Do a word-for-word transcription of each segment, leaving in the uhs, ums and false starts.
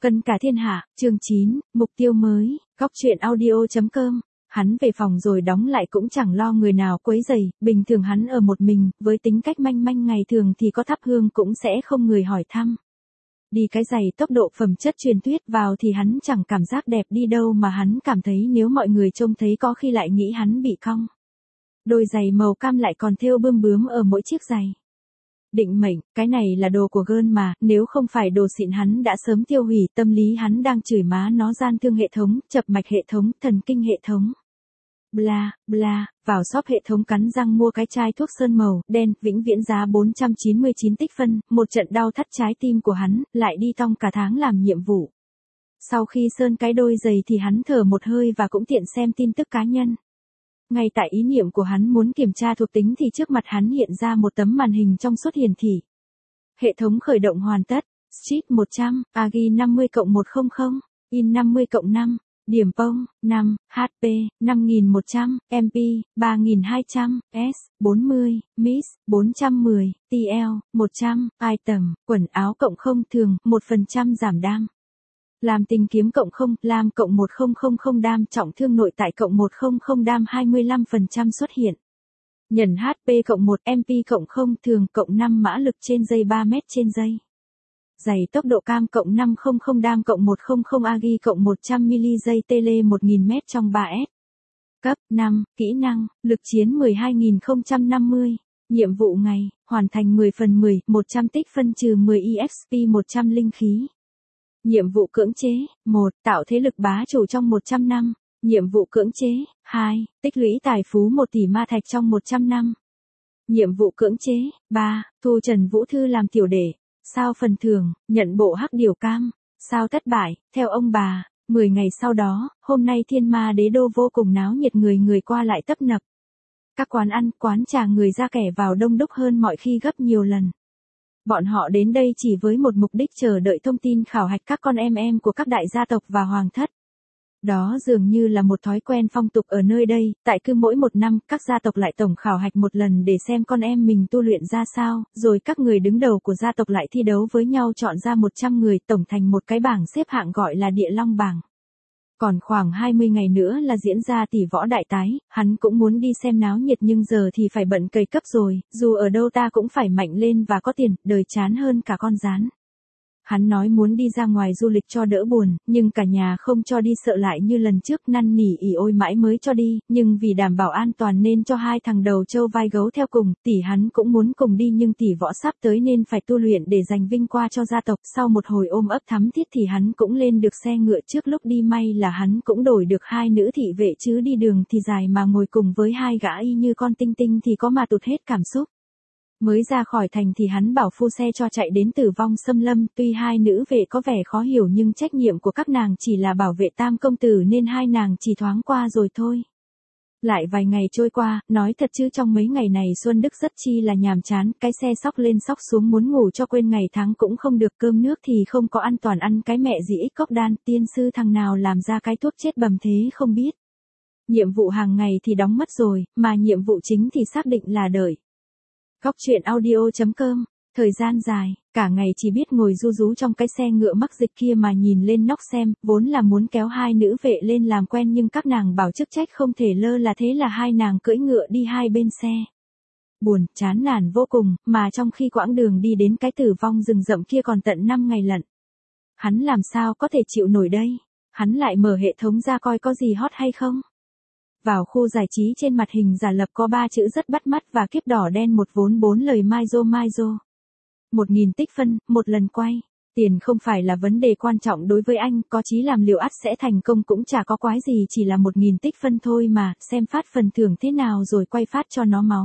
Cân cả thiên hạ, chương chín, mục tiêu mới, góc truyện audio chấm com. Hắn về phòng rồi đóng lại cũng chẳng lo người nào quấy rầy, bình thường hắn ở một mình, với tính cách manh manh ngày thường thì có thắp hương cũng sẽ không người hỏi thăm. Đi cái giày tốc độ phẩm chất truyền thuyết vào thì hắn chẳng cảm giác đẹp đi đâu mà hắn cảm thấy nếu mọi người trông thấy có khi lại nghĩ hắn bị cong. Đôi giày màu cam lại còn thêu bươm bướm ở mỗi chiếc giày. Định mệnh, cái này là đồ của girl mà, nếu không phải đồ xịn hắn đã sớm tiêu hủy, tâm lý hắn đang chửi má nó gian thương hệ thống, chập mạch hệ thống, thần kinh hệ thống. Bla, bla, vào shop hệ thống cắn răng mua cái chai thuốc sơn màu, đen, vĩnh viễn giá bốn trăm chín mươi chín tích phân, một trận đau thắt trái tim của hắn, lại đi tong cả tháng làm nhiệm vụ. Sau khi sơn cái đôi giày thì hắn thở một hơi và cũng tiện xem tin tức cá nhân. Ngay tại ý niệm của hắn muốn kiểm tra thuộc tính thì trước mặt hắn hiện ra một tấm màn hình trong suốt hiển thị. Hệ thống khởi động hoàn tất, Street một trăm, a giê i năm mươi cộng một trăm, In năm mươi cộng năm, điểm pông, năm, hát pê, năm nghìn một trăm, em pê, ba nghìn hai trăm, S, bốn mươi, Miss, bốn trăm mười, tê lờ, một trăm, Item, quần áo cộng không thường, một phần trăm giảm đam. Làm tình kiếm cộng không, làm cộng một nghìn đam, trọng thương nội tại cộng một nghìn đam hai mươi lăm phần trăm xuất hiện. Nhẫn hát pê cộng một, em pê cộng không, thường cộng năm mã lực trên giây ba mét trên giây. Giày tốc độ cam cộng năm trăm đam cộng một trăm a giê i cộng một trăm mi-li giây tele một nghìn mét trong ba S. Cấp năm, kỹ năng, lực chiến mười hai nghìn không trăm năm mươi. Nhiệm vụ ngày, hoàn thành mười phần mười, một trăm tích phân trừ mười e ích pê một trăm linh khí. Nhiệm vụ cưỡng chế, một, tạo thế lực bá chủ trong một trăm năm. Nhiệm vụ cưỡng chế, hai, tích lũy tài phú một tỷ ma thạch trong một trăm năm. Nhiệm vụ cưỡng chế, ba, thu Trần Vũ Thư làm tiểu đệ. Sao phần thưởng, nhận bộ hắc điểu cam. Sao thất bại, theo ông bà, mười ngày sau đó, hôm nay Thiên Ma Đế Đô vô cùng náo nhiệt, người người qua lại tấp nập. Các quán ăn, quán trà người ra kẻ vào đông đúc hơn mọi khi gấp nhiều lần. Bọn họ đến đây chỉ với một mục đích chờ đợi thông tin khảo hạch các con em em của các đại gia tộc và hoàng thất. Đó dường như là một thói quen phong tục ở nơi đây, tại cứ mỗi một năm các gia tộc lại tổng khảo hạch một lần để xem con em mình tu luyện ra sao, rồi các người đứng đầu của gia tộc lại thi đấu với nhau chọn ra một trăm người tổng thành một cái bảng xếp hạng gọi là Địa Long bảng. Còn khoảng hai mươi ngày nữa là diễn ra tỷ võ đại tái, hắn cũng muốn đi xem náo nhiệt nhưng giờ thì phải bận cày cấp rồi, dù ở đâu ta cũng phải mạnh lên và có tiền, đời chán hơn cả con rán. Hắn nói muốn đi ra ngoài du lịch cho đỡ buồn, nhưng cả nhà không cho đi, sợ lại như lần trước năn nỉ ỉ ôi mãi mới cho đi, nhưng vì đảm bảo an toàn nên cho hai thằng đầu trâu vai gấu theo cùng, tỷ hắn cũng muốn cùng đi nhưng tỷ võ sắp tới nên phải tu luyện để giành vinh qua cho gia tộc, sau một hồi ôm ấp thắm thiết thì hắn cũng lên được xe ngựa, trước lúc đi may là hắn cũng đổi được hai nữ thị vệ chứ đi đường thì dài mà ngồi cùng với hai gã y như con tinh tinh thì có mà tụt hết cảm xúc. Mới ra khỏi thành thì hắn bảo phu xe cho chạy đến Tử Vong Xâm Lâm, tuy hai nữ vệ có vẻ khó hiểu nhưng trách nhiệm của các nàng chỉ là bảo vệ Tam công tử nên hai nàng chỉ thoáng qua rồi thôi. Lại vài ngày trôi qua, nói thật chứ trong mấy ngày này Xuân Đức rất chi là nhàm chán, cái xe sóc lên sóc xuống muốn ngủ cho quên ngày tháng cũng không được, cơm nước thì không có ăn, toàn ăn cái mẹ gì ích cốc đan, tiên sư thằng nào làm ra cái thuốc chết bầm thế không biết. Nhiệm vụ hàng ngày thì đóng mất rồi, mà nhiệm vụ chính thì xác định là đợi. Góc truyện audio chấm com, thời gian dài, cả ngày chỉ biết ngồi ru rú trong cái xe ngựa mắc dịch kia mà nhìn lên nóc xem, vốn là muốn kéo hai nữ vệ lên làm quen nhưng các nàng bảo chức trách không thể lơ là, thế là hai nàng cưỡi ngựa đi hai bên xe. Buồn, chán nản vô cùng, mà trong khi quãng đường đi đến cái Tử Vong rừng rậm kia còn tận năm ngày lận. Hắn làm sao có thể chịu nổi đây, hắn lại mở hệ thống ra coi có gì hot hay không. Vào khu giải trí trên mặt hình giả lập có ba chữ rất bắt mắt và kiếp đỏ đen một vốn bốn lời Maizo Maizo. Một nghìn tích phân, một lần quay. Tiền không phải là vấn đề quan trọng đối với anh, có chí làm liều ắt sẽ thành công cũng chả có quái gì, chỉ là một nghìn tích phân thôi mà, xem phát phần thưởng thế nào rồi quay phát cho nó máu.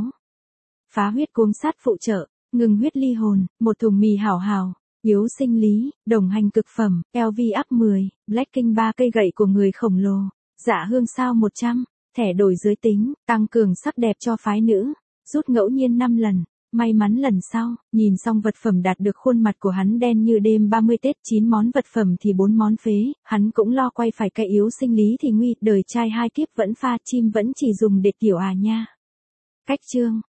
Phá huyết cuống sát phụ trợ, ngừng huyết ly hồn, một thùng mì hảo hảo, yếu sinh lý, đồng hành cực phẩm, lờ vê up mười, Blackking ba cây gậy của người khổng lồ, dạ hương sao một trăm. Thẻ đổi giới tính, tăng cường sắc đẹp cho phái nữ, rút ngẫu nhiên năm lần, may mắn lần sau, nhìn xong vật phẩm đạt được khuôn mặt của hắn đen như đêm ba mươi Tết, chín món vật phẩm thì bốn món phế, hắn cũng lo quay phải cái yếu sinh lý thì nguy, đời trai hai kiếp vẫn pha, chim vẫn chỉ dùng để tiểu à nha. Cách chương